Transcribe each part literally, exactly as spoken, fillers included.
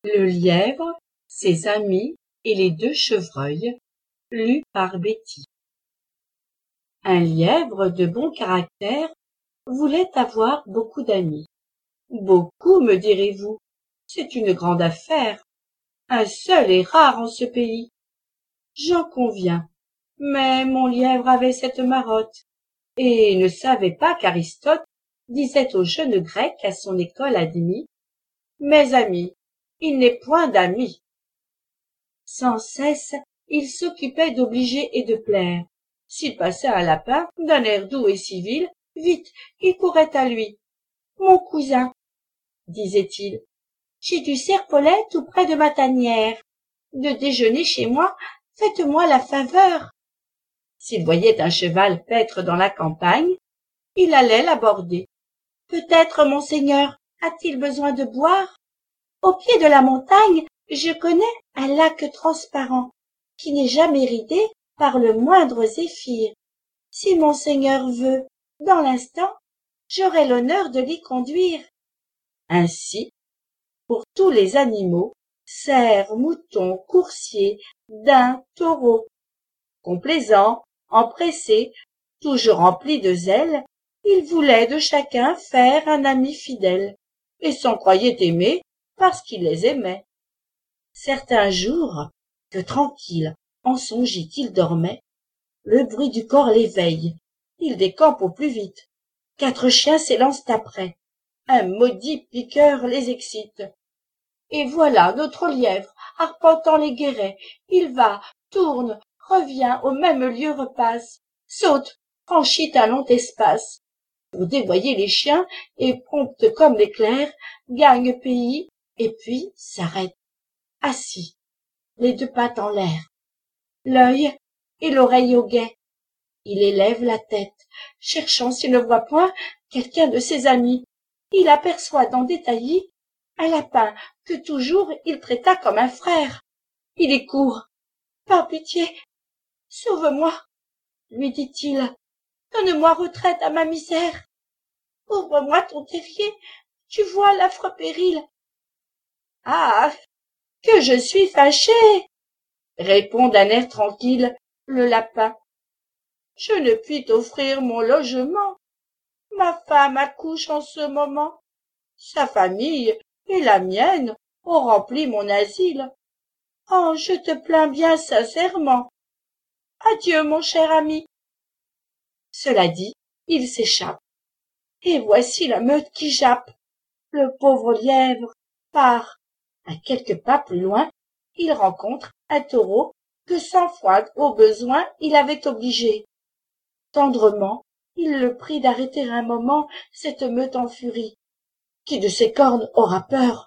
Le lièvre, ses amis et les deux chevreuils, lu par Betty. Un lièvre de bon caractère voulait avoir beaucoup d'amis. Beaucoup, me direz-vous, c'est une grande affaire. Un seul est rare en ce pays. J'en conviens, mais mon lièvre avait cette marotte, et ne savait pas qu'Aristote disait aux jeunes Grecs à son école admis, « Mes amis, il n'est point d'amis. » Sans cesse, il s'occupait d'obliger et de plaire. S'il passait un lapin, d'un air doux et civil, vite, il courait à lui. « Mon cousin, disait-il, j'ai du serpolet tout près de ma tanière. De déjeuner chez moi, faites-moi la faveur. » S'il voyait un cheval paître dans la campagne, il allait l'aborder. « Peut-être, monseigneur, a-t-il besoin de boire? Au pied de la montagne, je connais un lac transparent, qui n'est jamais ridé par le moindre zéphyr. Si monseigneur veut, dans l'instant, j'aurai l'honneur de l'y conduire. » Ainsi, pour tous les animaux, cerfs, moutons, coursiers, daims, taureaux, complaisants, empressés, toujours remplis de zèle, ils voulaient de chacun faire un ami fidèle, et s'en croyaient aimés parce qu'ils les aimaient. Certains jours, que tranquilles, en songeant qu'ils dormaient, le bruit du cor l'éveille, ils décampent au plus vite. Quatre chiens s'élancent après, un maudit piqueur les excite. Et voilà notre lièvre, arpentant les guérets, il va, tourne, revient, au même lieu repasse, saute, franchit un long espace, pour dévoyer les chiens, et prompte comme l'éclair, gagne pays, et puis s'arrête, assis, les deux pattes en l'air, l'œil et l'oreille au guet. Il élève la tête, cherchant s'il ne voit point quelqu'un de ses amis. Il aperçoit dans des taillis un lapin que toujours il traita comme un frère. Il y court. « Par pitié, sauve-moi, lui dit-il, donne-moi retraite à ma misère. Ouvre-moi ton terrier, tu vois l'affreux péril. »« Ah, que je suis fâché, répond d'un air tranquille le lapin. Je ne puis t'offrir mon logement. Ma femme accouche en ce moment. Sa famille et la mienne ont rempli mon asile. Oh, je te plains bien sincèrement. Adieu, mon cher ami. » Cela dit, il s'échappe. Et voici la meute qui jappe. Le pauvre lièvre part. À quelques pas plus loin, il rencontre un taureau que cent fois au besoin il avait obligé. Tendrement, il le prie d'arrêter un moment cette meute en furie. Qui de ses cornes aura peur?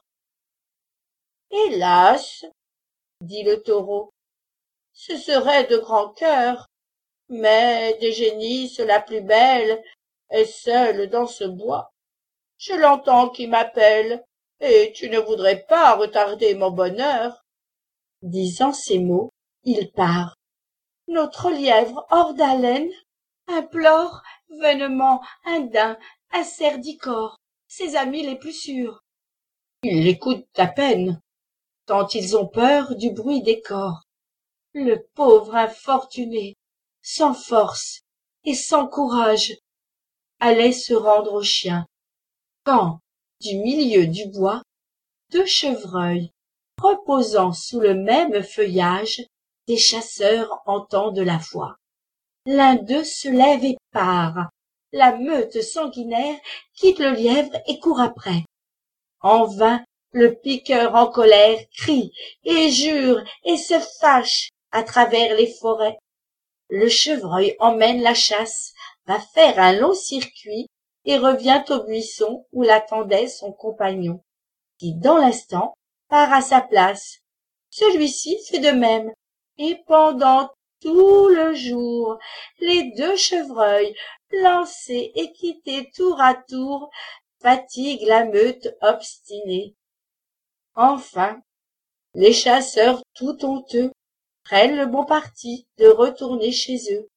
« Hélas, dit le taureau, ce serait de grand cœur, mais des génisses la plus belle est seule dans ce bois. Je l'entends qui m'appelle, et tu ne voudrais pas retarder mon bonheur. » Disant ces mots, il part. Notre lièvre hors d'haleine implore vainement un daim, un cerf d'Icor, ses amis les plus sûrs. Ils l'écoutent à peine, tant ils ont peur du bruit des cors. Le pauvre infortuné, sans force et sans courage, allait se rendre aux chiens, quand, du milieu du bois, deux chevreuils, reposant sous le même feuillage, des chasseurs entendent la voix. L'un d'eux se lève et part. La meute sanguinaire quitte le lièvre et court après. En vain, le piqueur en colère crie et jure et se fâche à travers les forêts. Le chevreuil emmène la chasse, va faire un long circuit et revient au buisson où l'attendait son compagnon, qui dans l'instant part à sa place. Celui-ci fait de même, et pendant tout le jour, les deux chevreuils, lancés et quittés tour à tour, fatiguent la meute obstinée. Enfin, les chasseurs tout honteux prennent le bon parti de retourner chez eux.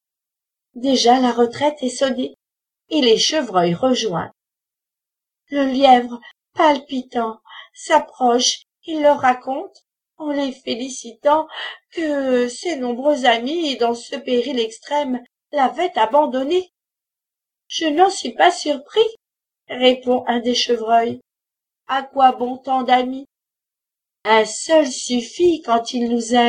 Déjà la retraite est sonnée, et les chevreuils rejoints. Le lièvre, palpitant, s'approche il leur raconte, en les félicitant, que ses nombreux amis, dans ce péril extrême, l'avaient abandonné. « Je n'en suis pas surpris, » répond un des chevreuils. « À quoi bon tant d'amis? Un seul suffit quand il nous aime. »